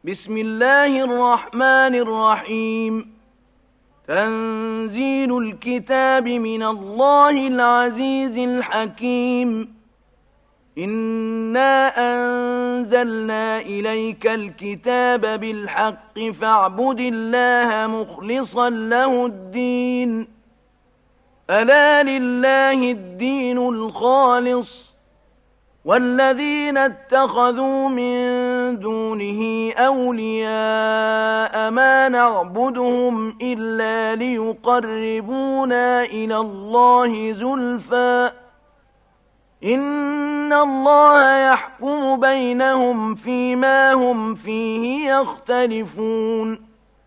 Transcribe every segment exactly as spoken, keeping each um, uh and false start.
بسم الله الرحمن الرحيم. تنزيل الكتاب من الله العزيز الحكيم. إنا أنزلنا إليك الكتاب بالحق فاعبد الله مخلصا له الدين. ألا لله الدين الخالص، والذين اتخذوا من دونه أولياء ما نعبدهم إلا ليقربونا إلى الله زلفى إن الله يحكم بينهم فيما هم فيه يختلفون.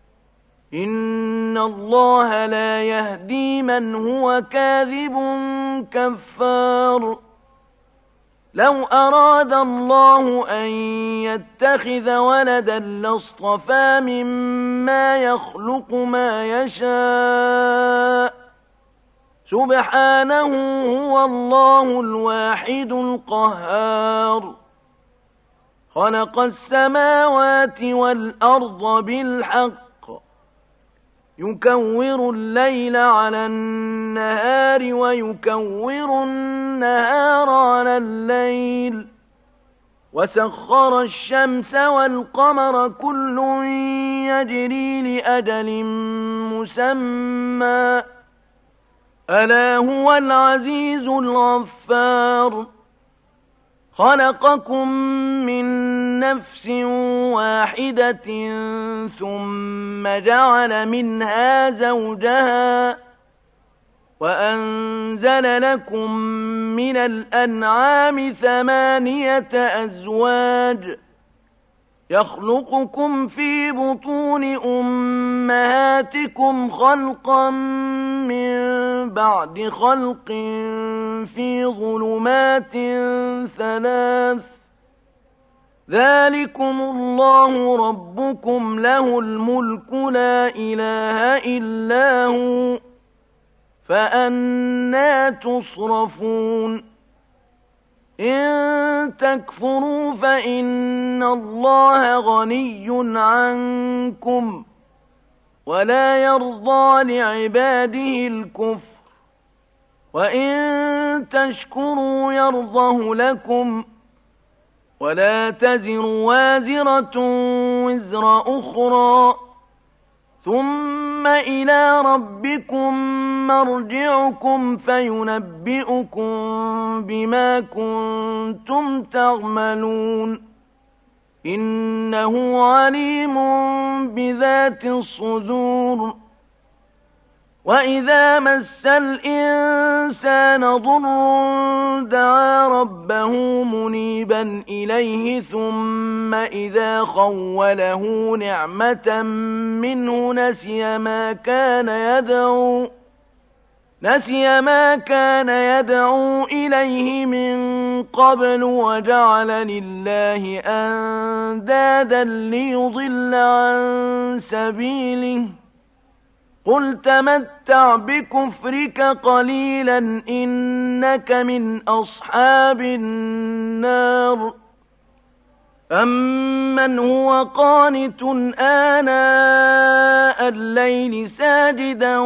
إن الله لا يهدي من هو كاذب كفار. لو أراد الله أن يتخذ ولدا لاصطفى مما يخلق ما يشاء، سبحانه هو الله الواحد القهار. خلق السماوات والأرض بالحق، يكور الليل على النهار ويكور النهار على الليل، وسخر الشمس والقمر كل يجري لأجل مسمى، ألا هو العزيز الغفار. خلقكم من نفس واحدة ثم جعل منها زوجها وأنزل لكم من الأنعام ثمانية أزواج، يخلقكم في بطون أمهاتكم خلقا من بعد خلق في ظلمات ثلاث، ذلكم الله ربكم له الملك لا إله إلا هو، فأنى تصرفون. إن تكفروا فإن الله غني عنكم ولا يرضى لعباده الكفر، وإن تشكروا يرضه لكم، ولا تزر وازرة وزر أخرى، ثم إلى ربكم مرجعكم فينبئكم بما كنتم تعملون، إنه عليم بذات الصدور. وإذا مس الإنسان ضر دعا ربه منيبا إليه ثم إذا خوله نعمة منه نسي ما كان يدعو نسي ما كان يدعو إليه من قبل وجعل لله أندادا ليضل عن سبيله. قل تمتع بكفرك قليلا إنك من أصحاب النار. أمن هو قانت آناء الليل ساجدا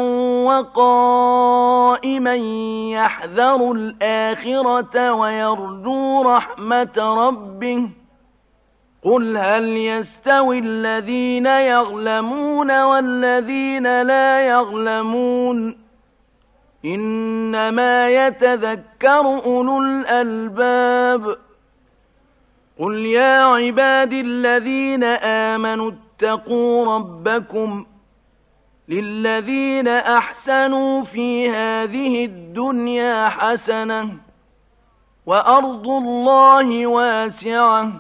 وقائما يحذر الآخرة ويرجو رحمة ربه، قل هل يستوي الذين يعلمون والذين لا يعلمون، إنما يتذكر أولو الألباب. قل يا عباد الذين آمنوا اتقوا ربكم، للذين أحسنوا في هذه الدنيا حسنة وأرض الله واسعة،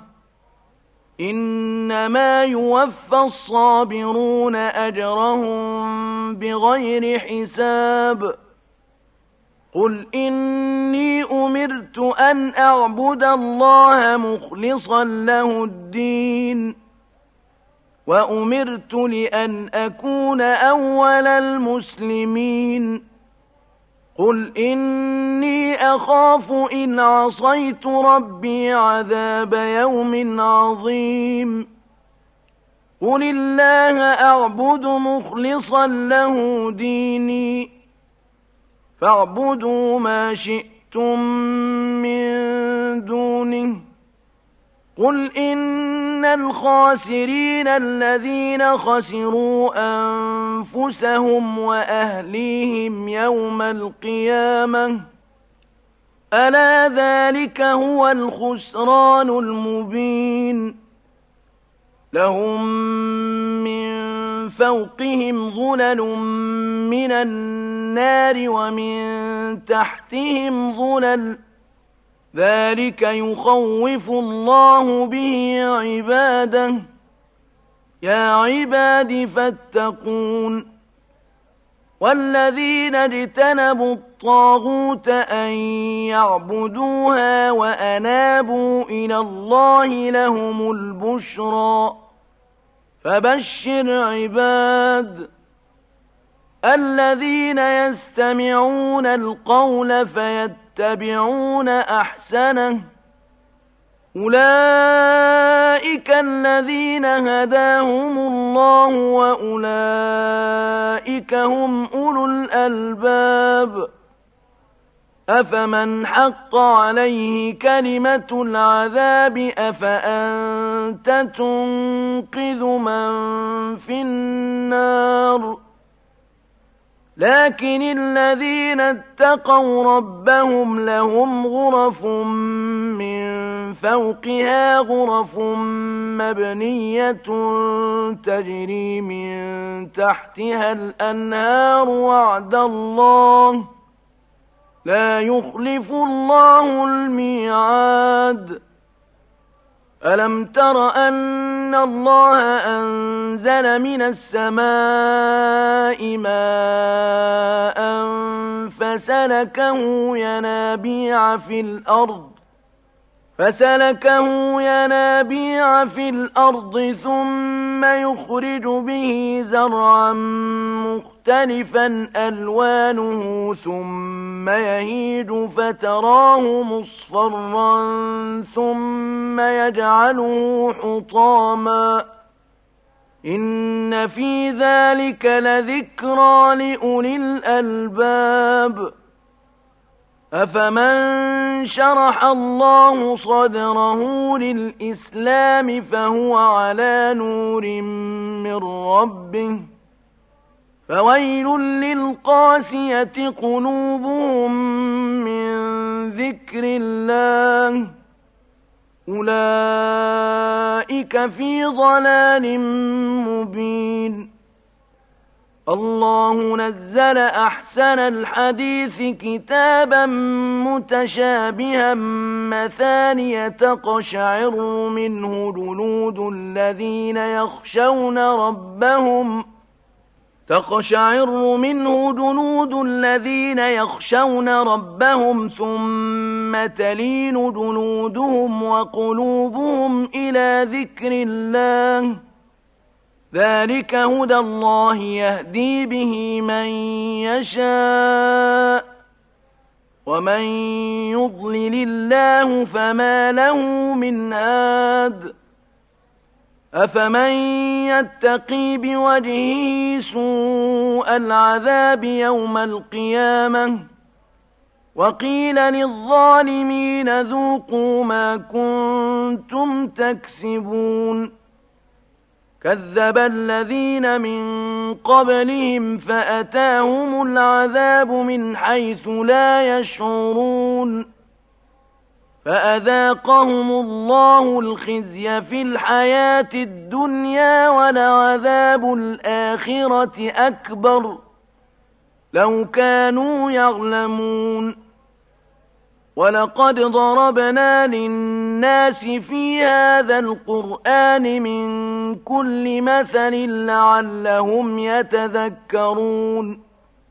إنما يوفى الصابرون أجرهم بغير حساب. قل إني أمرت أن أعبد الله مخلصا له الدين، وأمرت لأن أكون أول المسلمين. قل إني أخاف إن عصيت ربي عذاب يوم عظيم. قل الله أعبد مخلصا له ديني فاعبدوا ما شئتم من دونه قل إن الخاسرين الذين خسروا أنفسهم وأهليهم يوم القيامة ألا ذلك هو الخسران المبين لهم من فوقهم ظلل من النار ومن تحتهم ظلل ذلك يخوف الله به عباده يا عباد فاتقون والذين اجتنبوا الطاغوت أن يعبدوها وأنابوا إلى الله لهم البشرى فبشر عباد الذين يستمعون القول فيتبعون أحسنه أولئك الذين هداهم الله وأولئك هم أولو الألباب أفمن حق عليه كلمة العذاب أفأنت تنقذ من في النار لكن الذين اتقوا ربهم لهم غرف من فوقها غرف مبنية تجري من تحتها الأنهار وعد الله لا يخلف الله الميعاد ألم تر أن الله أنزل من السماء ماء فسلكه ينابيع في الأرض فسلكه ينابيع في الأرض ثم يخرج به زرعا مختلفا ألوانه ثم يهيج فتراه مصفرا ثم يجعله حطاما إن في ذلك لذكرى لأولي الألباب أفمن شرح الله صدره للإسلام فهو على نور من ربه فويل للقاسية قلوبهم من ذكر الله أولئك في ضلال مبين الله نزل أحسن الحديث كتابا متشابها مثانية تقشعر منه جلود الذين يخشون ربهم تقشعر منه جلود الذين يخشون ربهم ثم تلين جلودهم وقلوبهم إلى ذكر الله ذلك هدى الله يهدي به من يشاء ومن يضلل الله فما له من هاد أفمن يتقي بوجهه سوء العذاب يوم القيامة وقيل للظالمين ذوقوا ما كنتم تكسبون كذب الذين من قبلهم فأتاهم العذاب من حيث لا يشعرون فأذاقهم الله الخزي في الحياة الدنيا ولعذاب الآخرة أكبر لو كانوا يعلمون ولقد ضربنا للناس في هذا القرآن من كل مثل لعلهم يتذكرون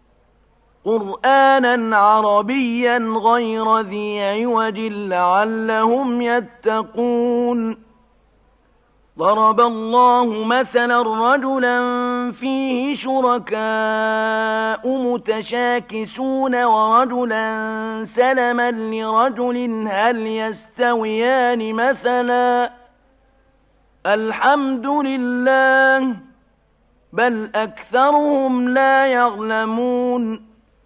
قرآنا عربيا غير ذي عوج لعلهم يتقون ضرب الله مثلا رجلا فيه شركاء متشاكسون ورجلا سلما لرجل هل يستويان مثلا الحمد لله بل أكثرهم لا يعلمون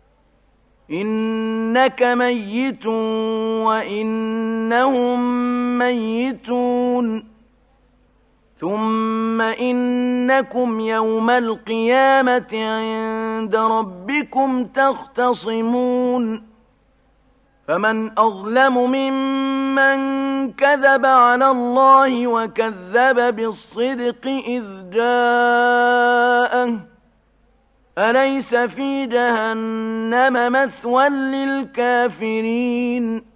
إنك ميت وإنهم ميتون ثم إنكم يوم القيامة عند ربكم تختصمون فمن أظلم ممن كذب على الله وكذب بالصدق إذ جاءه أليس في جهنم مثوى للكافرين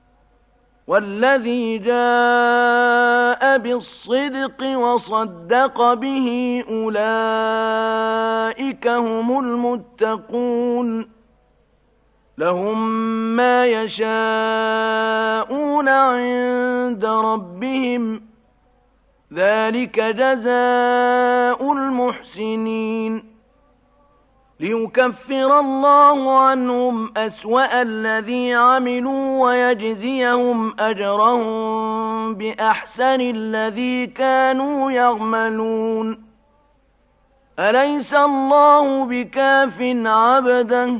والذي جاء بالصدق وصدق به أولئك هم المتقون لهم ما يشاءون عند ربهم ذلك جزاء المحسنين ليكفر الله عنهم أسوأ الذي عملوا ويجزيهم أجرهم بأحسن الذي كانوا يعملون أليس الله بكاف عبده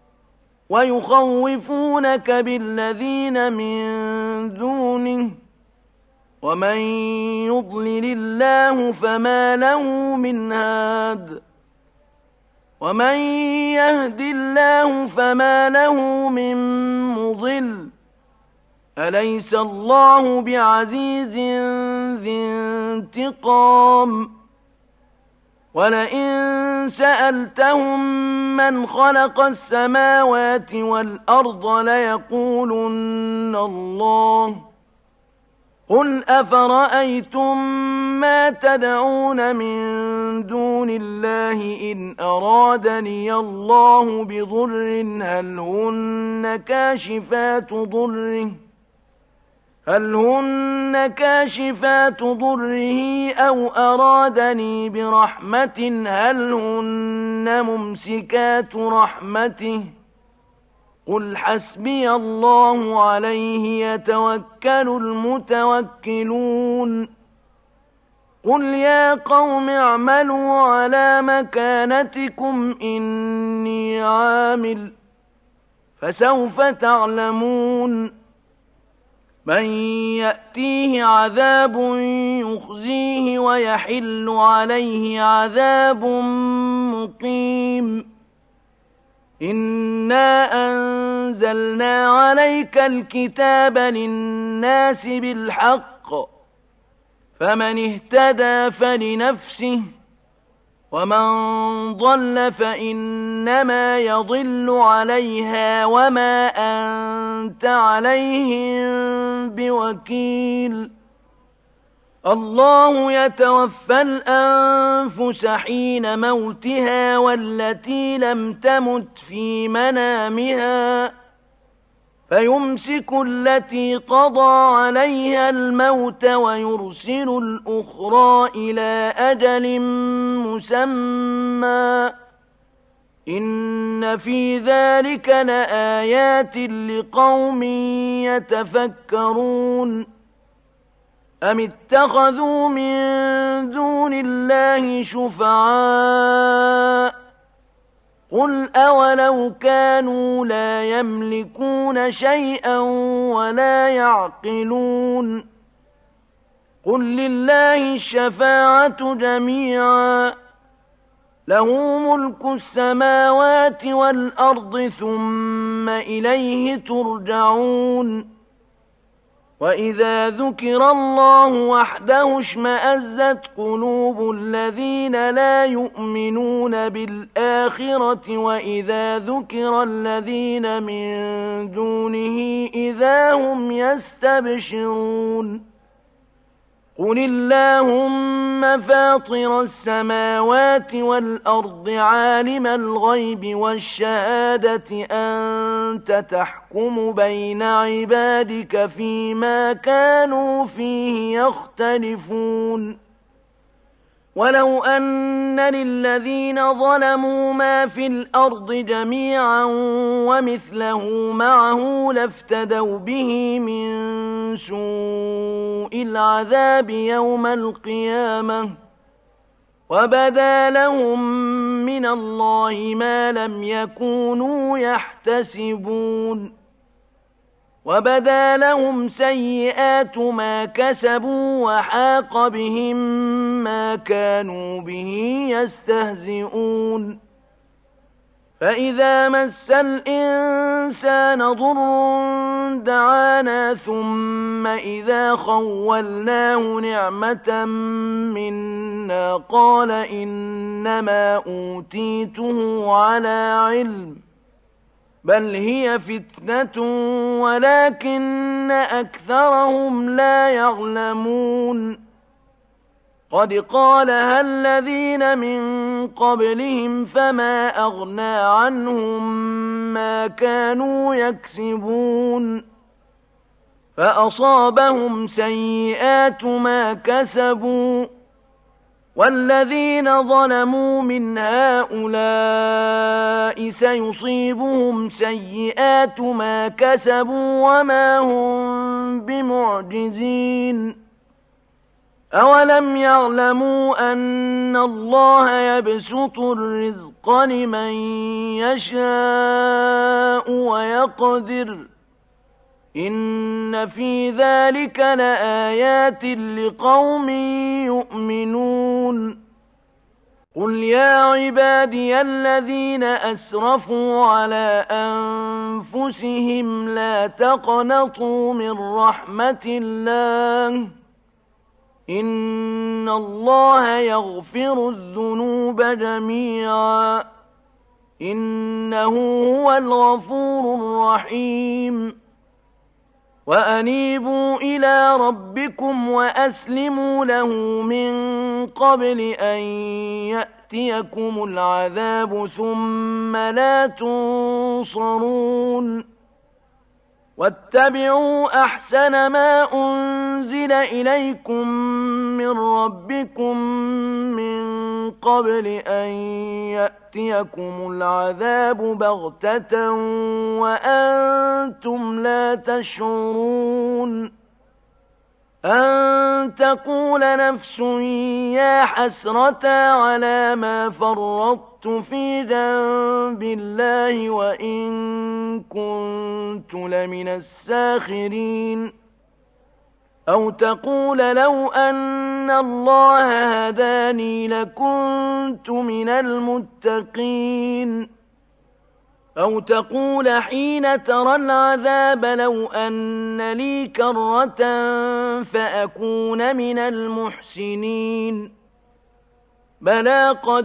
ويخوفونك بالذين من دونه ومن يضلل الله فما له من هاد ومن يهد الله فما له من مضل أليس الله بعزيز ذي انتقام ولئن سألتهم من خلق السماوات والأرض ليقولن الله قل أفرأيتم ما تدعون من دون الله إن أرادني الله بضر هل هن كاشفات ضره هل هن كاشفات ضره أو أرادني برحمة هل هن ممسكات رحمته قل حسبي الله عليه يتوكل المتوكلون قل يا قوم اعملوا على مكانتكم إني عامل فسوف تعلمون من يأتيه عذاب يخزيه ويحل عليه عذاب مقيم إنا أنزلنا عليك الكتاب للناس بالحق فمن اهتدى فلنفسه ومن ضل فإنما يضل عليها وما أنت عليهم بوكيل الله يتوفى الأنفس حين موتها والتي لم تمت في منامها فيمسك التي قضى عليها الموت ويرسل الأخرى إلى أجل مسمى إن في ذلك لآيات لقوم يتفكرون أم اتخذوا من دون الله شفعاء قل أولو كانوا لا يملكون شيئا ولا يعقلون قل لله الشفاعة جميعا له ملك السماوات والأرض ثم إليه ترجعون وإذا ذكر الله وحده اشمأزت قلوب الذين لا يؤمنون بالآخرة وإذا ذكر الذين من دونه إذا هم يستبشرون قل اللهم فاطر السماوات والأرض عالم الغيب والشهادة أنت تحكم بين عبادك فيما كانوا فيه يختلفون ولو أن للذين ظلموا ما في الأرض جميعا ومثله معه لافتدوا به من سوء العذاب يوم القيامة وبدا لهم من الله ما لم يكونوا يحتسبون وبدا لهم سيئات ما كسبوا وحاق بهم ما كانوا به يستهزئون فإذا مس الإنسان ضر دعانا ثم إذا خولناه نعمة منا قال إنما أوتيته على علم بل هي فتنة ولكن أكثرهم لا يعلمون قد قالها الذين من قبلهم فما أغنى عنهم ما كانوا يكسبون فأصابهم سيئات ما كسبوا والذين ظلموا من هؤلاء سيصيبهم سيئات ما كسبوا وما هم بمعجزين أولم يعلموا أن الله يبسط الرزق لمن يشاء ويقدر إن في ذلك لآيات لقوم يؤمنون قل يا عبادي الذين أسرفوا على أنفسهم لا تقنطوا من رحمة الله إن الله يغفر الذنوب جميعا إنه هو الغفور الرحيم وأنيبوا إلى ربكم وأسلموا له من قبل أن يأتيكم العذاب ثم لا تنصرون واتبعوا أحسن ما أنزل إليكم من ربكم من قبل أن يأتيكم العذاب بغتة وأنتم لا تشعرون أن تقول نفس يا حسرة على ما فرطت في جنب الله وإن كنت لمن الساخرين أو تقول لو أن الله هداني لكنت من المتقين أو تقول حين ترى العذاب لو أن لي كرة فأكون من المحسنين بلى قد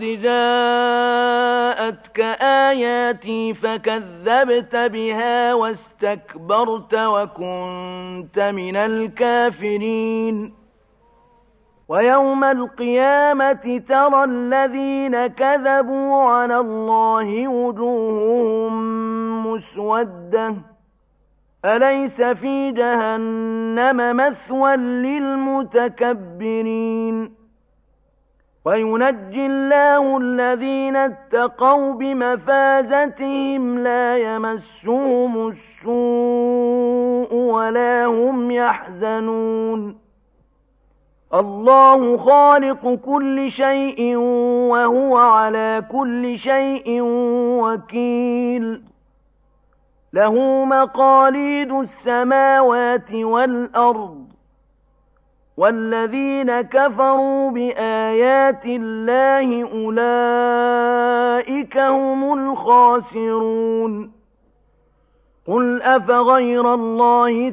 جاءتك آياتي فكذبت بها واستكبرت وكنت من الكافرين ويوم القيامة ترى الذين كذبوا على الله وجوههم مسودة أليس في جهنم مثوى للمتكبرين وينجي الله الذين اتقوا بمفازتهم لا يمسهم السوء ولا هم يحزنون الله خالق كل شيء وهو على كل شيء وكيل له مقاليد السماوات والأرض والذين كفروا بآيات الله أولئك هم الخاسرون قل أفغير الله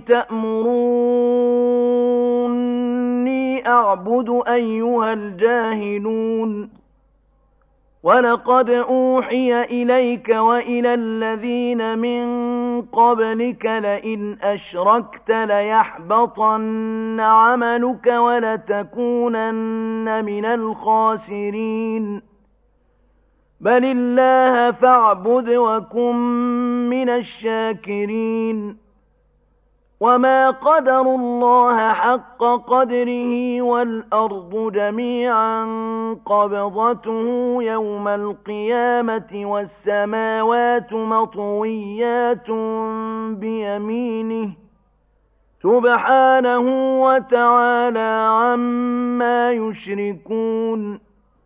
تأمروني أعبد أيها الجاهلون ولقد أوحي إليك وإلى الذين من قبلك لئن أشركت ليحبطن عملك ولتكونن من الخاسرين بل الله فاعبد وكن من الشاكرين وما قدروا الله حق قدره والأرض جميعا قبضته يوم القيامة والسماوات مطويات بيمينه سبحانه وتعالى عما يشركون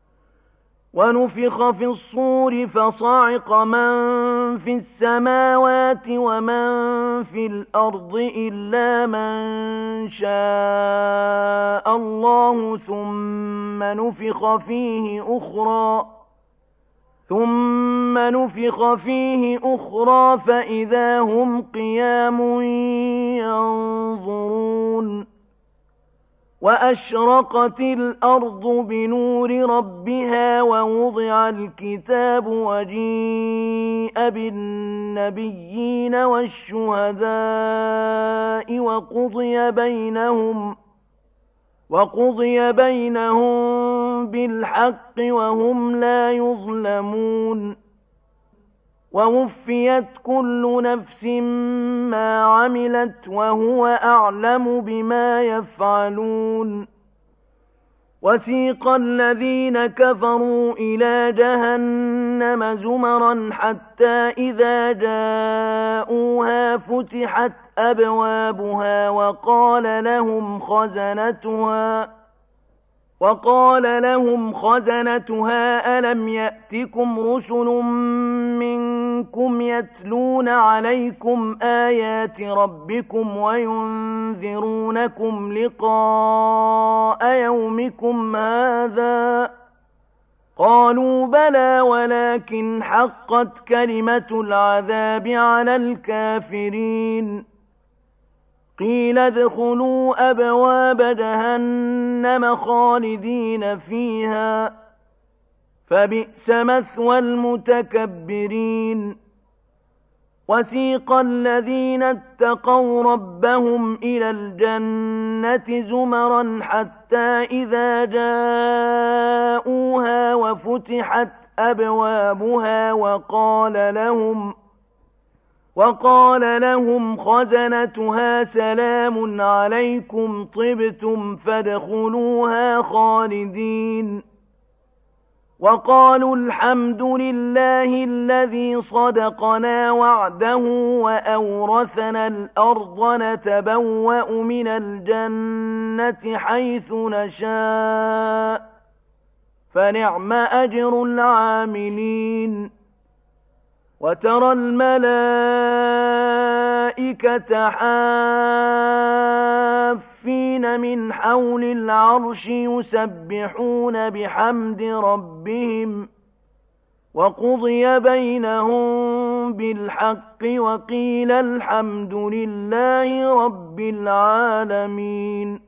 ونفخ في الصور فصعق من في السماوات ومن في الأرض إلا من شاء الله ثم نفخ فيه أخرى ثم نفخ فيه أخرى فإذا هم قيام ينظرون وأشرقت الأرض بنور ربها ووضع الكتاب وجيء بالنبيين والشهداء وقضي بينهم وقضي بينهم بالحق وهم لا يظلمون ووفيت كل نفس ما عملت وهو أعلم بما يفعلون وسيق الذين كفروا إلى جهنم زمرا حتى إذا جاءوها فتحت أبوابها وقال لهم خزنتها وقال لهم خزنتها ألم يأتكم رسل منكم يتلون عليكم آيات ربكم وينذرونكم لقاء يومكم هذا قالوا بلى ولكن حقت كلمة العذاب على الكافرين قيل ادخلوا أبواب جهنم خالدين فيها فبئس مثوى المتكبرين وسيق الذين اتقوا ربهم إلى الجنة زمرا حتى إذا جاءوها وفتحت أبوابها وقال لهم وقال لهم خزنتها سلام عليكم طبتم فادخلوها خالدين وقالوا الحمد لله الذي صدقنا وعده وأورثنا الأرض نتبوأ من الجنة حيث نشاء فنعم أجر العاملين وترى الملائكة حافين من حول العرش يسبحون بحمد ربهم وقضي بينهم بالحق وقيل الحمد لله رب العالمين